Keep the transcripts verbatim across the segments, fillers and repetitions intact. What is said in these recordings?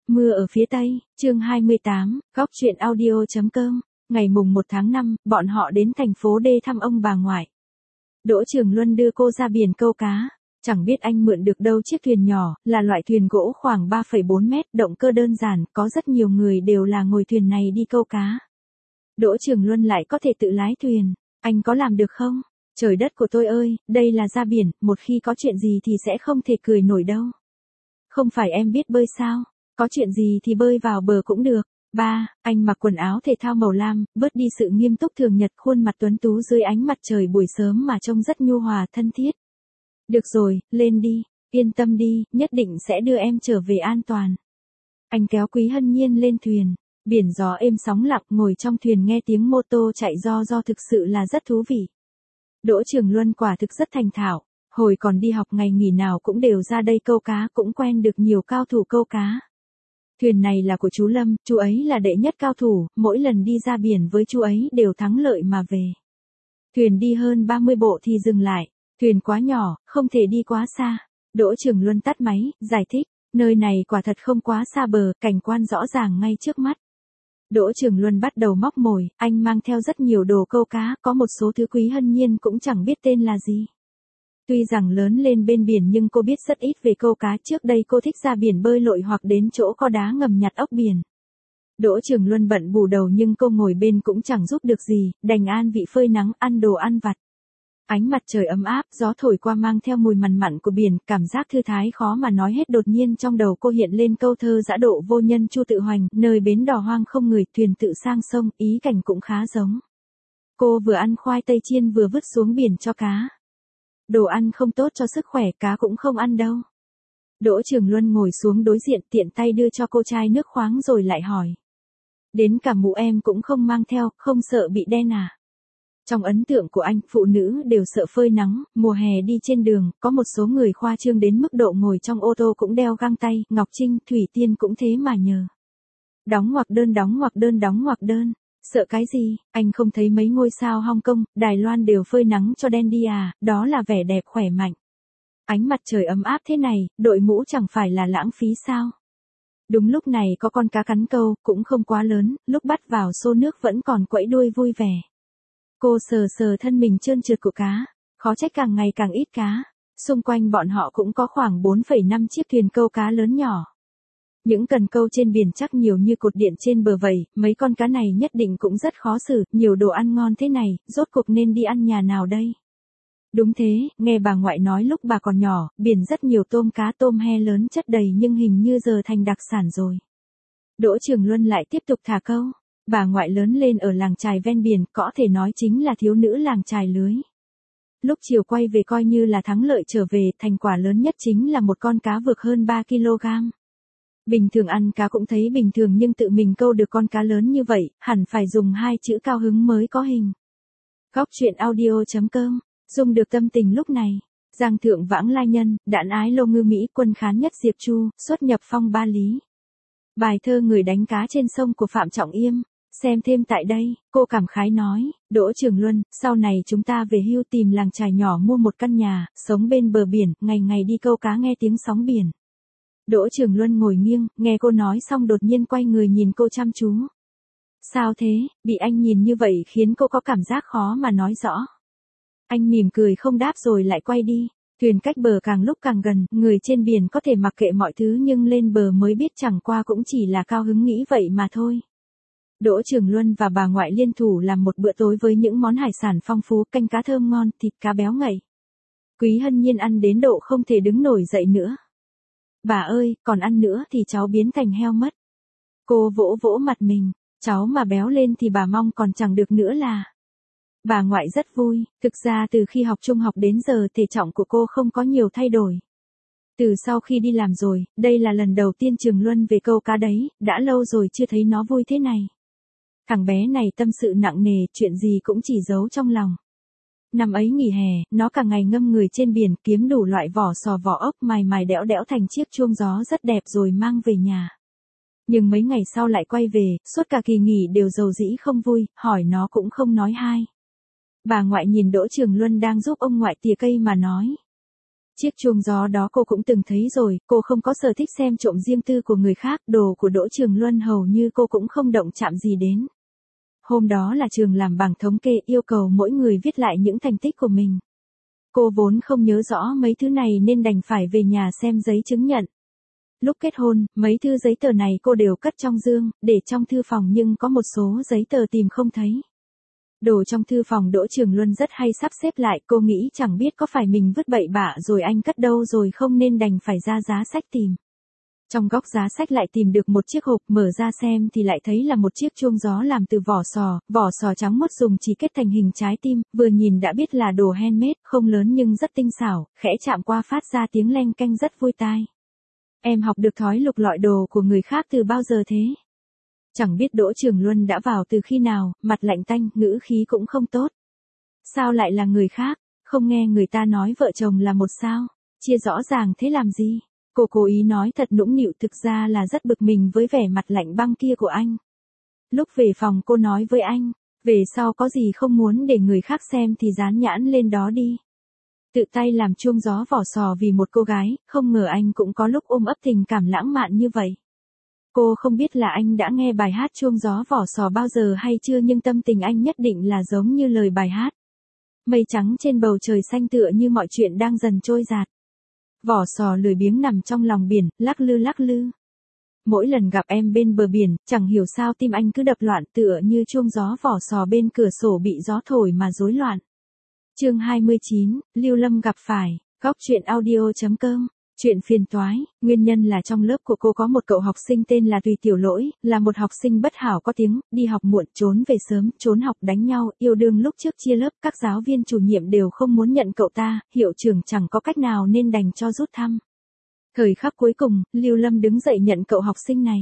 Mưa ở phía Tây, chương hai mươi tám, góc truyện audio.com, ngày mùng một tháng năm, bọn họ đến thành phố D thăm ông bà ngoại. Đỗ Trường Luân đưa cô ra biển câu cá, chẳng biết anh mượn được đâu chiếc thuyền nhỏ, là loại thuyền gỗ khoảng ba phẩy bốn mét, động cơ đơn giản, có rất nhiều người đều là ngồi thuyền này đi câu cá. Đỗ Trường Luân lại có thể tự lái thuyền, anh có làm được không? Trời đất của tôi ơi, đây là ra biển, một khi có chuyện gì thì sẽ không thể cười nổi đâu. Không phải em biết bơi sao? Có chuyện gì thì bơi vào bờ cũng được. Ba, anh mặc quần áo thể thao màu lam, bớt đi sự nghiêm túc thường nhật, khuôn mặt tuấn tú dưới ánh mặt trời buổi sớm mà trông rất nhu hòa thân thiết. Được rồi, lên đi, yên tâm đi, nhất định sẽ đưa em trở về an toàn. Anh kéo Quý Hân Nhiên lên thuyền, biển gió êm sóng lặng, ngồi trong thuyền nghe tiếng mô tô chạy ro ro thực sự là rất thú vị. Đỗ Trường Luân quả thực rất thành thạo, hồi còn đi học ngày nghỉ nào cũng đều ra đây câu cá, cũng quen được nhiều cao thủ câu cá. Thuyền này là của chú Lâm, chú ấy là đệ nhất cao thủ, mỗi lần đi ra biển với chú ấy đều thắng lợi mà về. Thuyền đi hơn ba mươi bộ thì dừng lại, thuyền quá nhỏ, không thể đi quá xa. Đỗ Trường Luân tắt máy, giải thích, nơi này quả thật không quá xa bờ, cảnh quan rõ ràng ngay trước mắt. Đỗ Trường Luân bắt đầu móc mồi, anh mang theo rất nhiều đồ câu cá, có một số thứ Quý Hân Nhiên cũng chẳng biết tên là gì. Tuy rằng lớn lên bên biển nhưng cô biết rất ít về câu cá, trước đây cô thích ra biển bơi lội hoặc đến chỗ có đá ngầm nhặt ốc biển. Đỗ Trường Luân bận bù đầu nhưng cô ngồi bên cũng chẳng giúp được gì, đành an vị phơi nắng ăn đồ ăn vặt. Ánh mặt trời ấm áp, gió thổi qua mang theo mùi mặn mặn của biển, cảm giác thư thái khó mà nói hết. Đột nhiên trong đầu cô hiện lên câu thơ dã độ vô nhân Chu Tự Hoành, nơi bến đò hoang không người, thuyền tự sang sông, ý cảnh cũng khá giống. Cô vừa ăn khoai tây chiên vừa vứt xuống biển cho cá. Đồ ăn không tốt cho sức khỏe, cá cũng không ăn đâu. Đỗ Trường Luân ngồi xuống đối diện, tiện tay đưa cho cô chai nước khoáng rồi lại hỏi. Đến cả mũ em cũng không mang theo, không sợ bị đen à? Trong ấn tượng của anh, phụ nữ đều sợ phơi nắng, mùa hè đi trên đường, có một số người khoa trương đến mức độ ngồi trong ô tô cũng đeo găng tay, Ngọc Trinh, Thủy Tiên cũng thế mà nhờ. Đóng ngoặc đơn đóng ngoặc đơn đóng ngoặc đơn. Sợ cái gì, anh không thấy mấy ngôi sao Hong Kong, Đài Loan đều phơi nắng cho đen đi à, đó là vẻ đẹp khỏe mạnh. Ánh mặt trời ấm áp thế này, đội mũ chẳng phải là lãng phí sao? Đúng lúc này có con cá cắn câu, cũng không quá lớn, lúc bắt vào xô nước vẫn còn quẫy đuôi vui vẻ. Cô sờ sờ thân mình trơn trượt của cá, khó trách càng ngày càng ít cá. Xung quanh bọn họ cũng có khoảng bốn phẩy năm chiếc thuyền câu cá lớn nhỏ. Những cần câu trên biển chắc nhiều như cột điện trên bờ vậy, mấy con cá này nhất định cũng rất khó xử, nhiều đồ ăn ngon thế này, rốt cuộc nên đi ăn nhà nào đây? Đúng thế, nghe bà ngoại nói lúc bà còn nhỏ, biển rất nhiều tôm cá tôm he lớn chất đầy nhưng hình như giờ thành đặc sản rồi. Đỗ Trường Luân lại tiếp tục thả câu, bà ngoại lớn lên ở làng chài ven biển, có thể nói chính là thiếu nữ làng chài lưới. Lúc chiều quay về coi như là thắng lợi trở về, thành quả lớn nhất chính là một con cá vược hơn ba ki lô gam. Bình thường ăn cá cũng thấy bình thường nhưng tự mình câu được con cá lớn như vậy, hẳn phải dùng hai chữ cao hứng mới có hình. Góc truyện audio.com, dùng được tâm tình lúc này. Giang thượng vãng lai nhân, đạn ái lô ngư Mỹ, quân khán nhất Diệp Chu, xuất nhập phong ba lý. Bài thơ Người đánh cá trên sông của Phạm Trọng Yêm. Xem thêm tại đây, cô cảm khái nói, Đỗ Trường Luân, sau này chúng ta về hưu tìm làng chài nhỏ mua một căn nhà, sống bên bờ biển, ngày ngày đi câu cá nghe tiếng sóng biển. Đỗ Trường Luân ngồi nghiêng, nghe cô nói xong đột nhiên quay người nhìn cô chăm chú. Sao thế, bị anh nhìn như vậy khiến cô có cảm giác khó mà nói rõ. Anh mỉm cười không đáp rồi lại quay đi, thuyền cách bờ càng lúc càng gần, người trên biển có thể mặc kệ mọi thứ nhưng lên bờ mới biết chẳng qua cũng chỉ là cao hứng nghĩ vậy mà thôi. Đỗ Trường Luân và bà ngoại liên thủ làm một bữa tối với những món hải sản phong phú, canh cá thơm ngon, thịt cá béo ngậy. Quý Hân Nhiên ăn đến độ không thể đứng nổi dậy nữa. Bà ơi, còn ăn nữa thì cháu biến thành heo mất. Cô vỗ vỗ mặt mình, cháu mà béo lên thì bà mong còn chẳng được nữa là. Bà ngoại rất vui, thực ra từ khi học trung học đến giờ thể trọng của cô không có nhiều thay đổi. Từ sau khi đi làm rồi, đây là lần đầu tiên Trường Luân về câu cá đấy, đã lâu rồi chưa thấy nó vui thế này. Thằng bé này tâm sự nặng nề, chuyện gì cũng chỉ giấu trong lòng. Năm ấy nghỉ hè, nó cả ngày ngâm người trên biển kiếm đủ loại vỏ sò vỏ ốc mài mài đẽo đẽo thành chiếc chuông gió rất đẹp rồi mang về nhà. Nhưng mấy ngày sau lại quay về, suốt cả kỳ nghỉ đều rầu rĩ không vui, hỏi nó cũng không nói hai. Bà ngoại nhìn Đỗ Trường Luân đang giúp ông ngoại tỉa cây mà nói. Chiếc chuông gió đó cô cũng từng thấy rồi, cô không có sở thích xem trộm riêng tư của người khác, đồ của Đỗ Trường Luân hầu như cô cũng không động chạm gì đến. Hôm đó là trường làm bảng thống kê yêu cầu mỗi người viết lại những thành tích của mình. Cô vốn không nhớ rõ mấy thứ này nên đành phải về nhà xem giấy chứng nhận. Lúc kết hôn, mấy thư giấy tờ này cô đều cất trong dương, để trong thư phòng nhưng có một số giấy tờ tìm không thấy. Đồ trong thư phòng Đỗ Trường Luân rất hay sắp xếp lại, cô nghĩ chẳng biết có phải mình vứt bậy bạ rồi anh cất đâu rồi không nên đành phải ra giá sách tìm. Trong góc giá sách lại tìm được một chiếc hộp, mở ra xem thì lại thấy là một chiếc chuông gió làm từ vỏ sò, vỏ sò trắng muốt dùng chỉ kết thành hình trái tim, vừa nhìn đã biết là đồ handmade, không lớn nhưng rất tinh xảo, khẽ chạm qua phát ra tiếng leng keng rất vui tai. Em học được thói lục lọi đồ của người khác từ bao giờ thế? Chẳng biết Đỗ Trường Luân đã vào từ khi nào, mặt lạnh tanh, ngữ khí cũng không tốt. Sao lại là người khác, không nghe người ta nói vợ chồng là một sao, chia rõ ràng thế làm gì? Cô cố ý nói thật nũng nịu, thực ra là rất bực mình với vẻ mặt lạnh băng kia của anh. Lúc về phòng cô nói với anh, về sau có gì không muốn để người khác xem thì dán nhãn lên đó đi. Tự tay làm chuông gió vỏ sò vì một cô gái, không ngờ anh cũng có lúc ôm ấp tình cảm lãng mạn như vậy. Cô không biết là anh đã nghe bài hát chuông gió vỏ sò bao giờ hay chưa, nhưng tâm tình anh nhất định là giống như lời bài hát. Mây trắng trên bầu trời xanh tựa như mọi chuyện đang dần trôi dạt. Vỏ sò lười biếng nằm trong lòng biển, lắc lư lắc lư. Mỗi lần gặp em bên bờ biển, chẳng hiểu sao tim anh cứ đập loạn tựa như chuông gió vỏ sò bên cửa sổ bị gió thổi mà rối loạn. Chương hai mươi chín, Lưu Lâm gặp phải, góc truyện audio chấm com. Chuyện phiền toái, nguyên nhân là trong lớp của cô có một cậu học sinh tên là Tùy Tiểu Lỗi, là một học sinh bất hảo có tiếng, đi học muộn, trốn về sớm, trốn học đánh nhau, yêu đương lúc trước chia lớp, các giáo viên chủ nhiệm đều không muốn nhận cậu ta, hiệu trưởng chẳng có cách nào nên đành cho rút thăm. Thời khắc cuối cùng, Lưu Lâm đứng dậy nhận cậu học sinh này.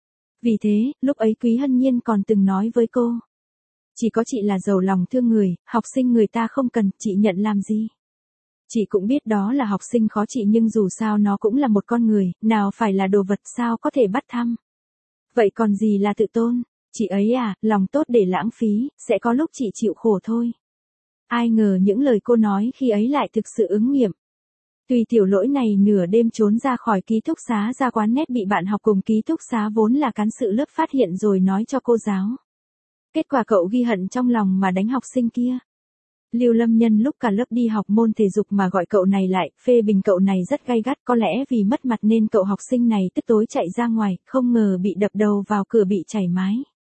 Vì thế, lúc ấy Quý Hân Nhiên còn từng nói với cô. Chỉ có chị là giàu lòng thương người, học sinh người ta không cần, chị nhận làm gì? Chị cũng biết đó là học sinh khó chị nhưng dù sao nó cũng là một con người, nào phải là đồ vật sao có thể bắt thăm. Vậy còn gì là tự tôn? Chị ấy à, lòng tốt để lãng phí, sẽ có lúc chị chịu khổ thôi. Ai ngờ những lời cô nói khi ấy lại thực sự ứng nghiệm. Tùy Tiểu Lỗi này nửa đêm trốn ra khỏi ký túc xá ra quán net bị bạn học cùng ký túc xá vốn là cán sự lớp phát hiện rồi nói cho cô giáo. Kết quả cậu ghi hận trong lòng mà đánh học sinh kia. Lưu Lâm nhân lúc cả lớp đi học môn thể dục mà gọi cậu này lại, phê bình cậu này rất gay gắt, có lẽ vì mất mặt nên cậu học sinh này tức tối chạy ra ngoài, không ngờ bị đập đầu vào cửa bị chảy mái.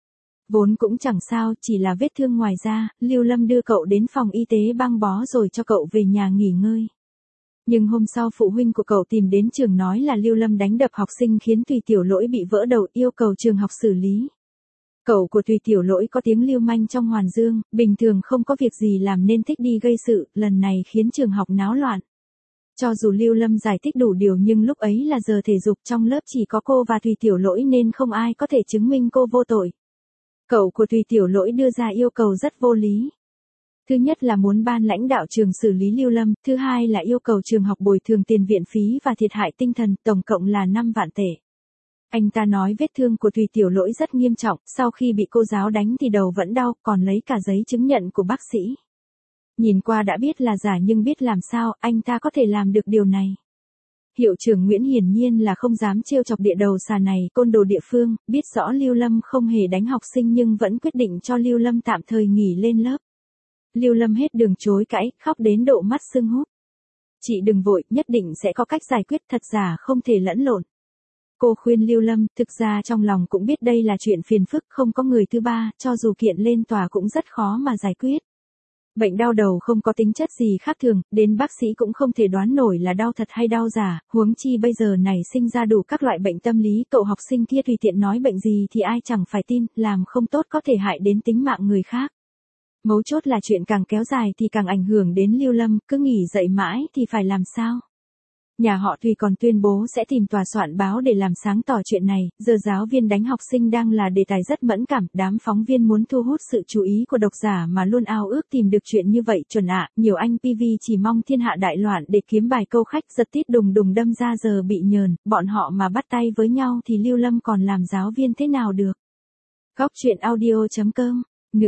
Vốn cũng chẳng sao, chỉ là vết thương ngoài da, Lưu Lâm đưa cậu đến phòng y tế băng bó rồi cho cậu về nhà nghỉ ngơi. Nhưng hôm sau phụ huynh của cậu tìm đến trường nói là Lưu Lâm đánh đập học sinh khiến Tùy Tiểu Lỗi bị vỡ đầu, yêu cầu trường học xử lý. Cậu của Tùy Tiểu Lỗi có tiếng lưu manh trong Hoàn Dương, bình thường không có việc gì làm nên thích đi gây sự, lần này khiến trường học náo loạn. Cho dù Lưu Lâm giải thích đủ điều nhưng lúc ấy là giờ thể dục, trong lớp chỉ có cô và Tùy Tiểu Lỗi nên không ai có thể chứng minh cô vô tội. Cậu của Tùy Tiểu Lỗi đưa ra yêu cầu rất vô lý. Thứ nhất là muốn ban lãnh đạo trường xử lý Lưu Lâm, thứ hai là yêu cầu trường học bồi thường tiền viện phí và thiệt hại tinh thần, tổng cộng là năm vạn tệ. Anh ta nói vết thương của Tùy Tiểu Lỗi rất nghiêm trọng, sau khi bị cô giáo đánh thì đầu vẫn đau, còn lấy cả giấy chứng nhận của bác sĩ. Nhìn qua đã biết là giả nhưng biết làm sao, anh ta có thể làm được điều này. Hiệu trưởng Nguyễn hiển nhiên là không dám trêu chọc địa đầu xà này, côn đồ địa phương, biết rõ Lưu Lâm không hề đánh học sinh nhưng vẫn quyết định cho Lưu Lâm tạm thời nghỉ lên lớp. Lưu Lâm hết đường chối cãi, khóc đến độ mắt sưng húp. Chị đừng vội, nhất định sẽ có cách giải quyết, thật giả không thể lẫn lộn. Cô khuyên Lưu Lâm, thực ra trong lòng cũng biết đây là chuyện phiền phức, không có người thứ ba, cho dù kiện lên tòa cũng rất khó mà giải quyết. Bệnh đau đầu không có tính chất gì khác thường, đến bác sĩ cũng không thể đoán nổi là đau thật hay đau giả, huống chi bây giờ này sinh ra đủ các loại bệnh tâm lý, cậu học sinh kia tùy tiện nói bệnh gì thì ai chẳng phải tin, làm không tốt có thể hại đến tính mạng người khác. Mấu chốt là chuyện càng kéo dài thì càng ảnh hưởng đến Lưu Lâm, cứ nghỉ dậy mãi thì phải làm sao? Nhà họ Tùy còn tuyên bố sẽ tìm tòa soạn báo để làm sáng tỏ chuyện này, giờ giáo viên đánh học sinh đang là đề tài rất mẫn cảm, đám phóng viên muốn thu hút sự chú ý của độc giả mà luôn ao ước tìm được chuyện như vậy, chuẩn ạ, nhiều anh pê vê chỉ mong thiên hạ đại loạn để kiếm bài câu khách, giật tít đùng đùng đâm ra giờ bị nhờn, bọn họ mà bắt tay với nhau thì Lưu Lâm còn làm giáo viên thế nào được. Góc truyện audio chấm com, nữa.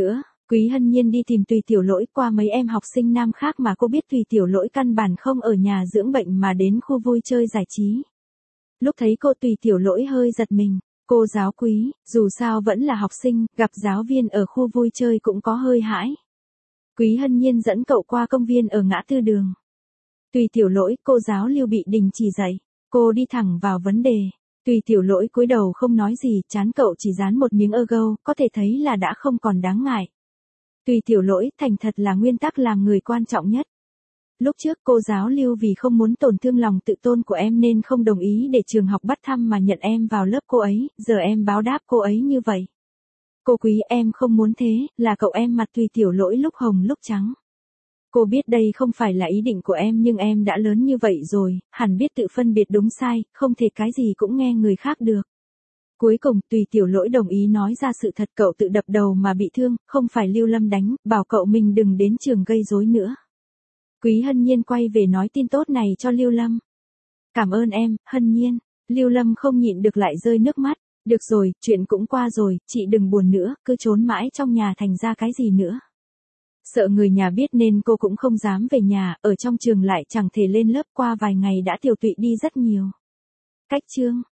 Quý Hân Nhiên đi tìm Tùy Tiểu Lỗi qua mấy em học sinh nam khác mà cô biết Tùy Tiểu Lỗi căn bản không ở nhà dưỡng bệnh mà đến khu vui chơi giải trí. Lúc thấy cô Tùy Tiểu Lỗi hơi giật mình. Cô giáo Quý, dù sao vẫn là học sinh, gặp giáo viên ở khu vui chơi cũng có hơi hãi. Quý Hân Nhiên dẫn cậu qua công viên ở ngã tư đường. Tùy Tiểu Lỗi, cô giáo Lưu bị đình chỉ dạy. Cô đi thẳng vào vấn đề. Tùy Tiểu Lỗi cúi đầu không nói gì, trán cậu chỉ dán một miếng ơ gâu, có thể thấy là đã không còn đáng ngại. Tùy Tiểu Lỗi, thành thật là nguyên tắc làm người quan trọng nhất. Lúc trước cô giáo Lưu vì không muốn tổn thương lòng tự tôn của em nên không đồng ý để trường học bắt thăm mà nhận em vào lớp cô ấy, giờ em báo đáp cô ấy như vậy. Cô Quý, em không muốn thế, là cậu em mặt Tùy Tiểu Lỗi lúc hồng lúc trắng. Cô biết đây không phải là ý định của em nhưng em đã lớn như vậy rồi, hẳn biết tự phân biệt đúng sai, không thể cái gì cũng nghe người khác được. Cuối cùng Tùy Tiểu Lỗi đồng ý nói ra sự thật, cậu tự đập đầu mà bị thương, không phải Lưu Lâm đánh, bảo cậu mình đừng đến trường gây rối nữa. Quý Hân Nhiên quay về nói tin tốt này cho Lưu Lâm. Cảm ơn em, Hân Nhiên. Lưu Lâm không nhịn được lại rơi nước mắt. Được rồi, chuyện cũng qua rồi, chị đừng buồn nữa, cứ trốn mãi trong nhà thành ra cái gì nữa. Sợ người nhà biết nên cô cũng không dám về nhà, ở trong trường lại chẳng thể lên lớp, qua vài ngày đã tiều tụy đi rất nhiều. Cách chương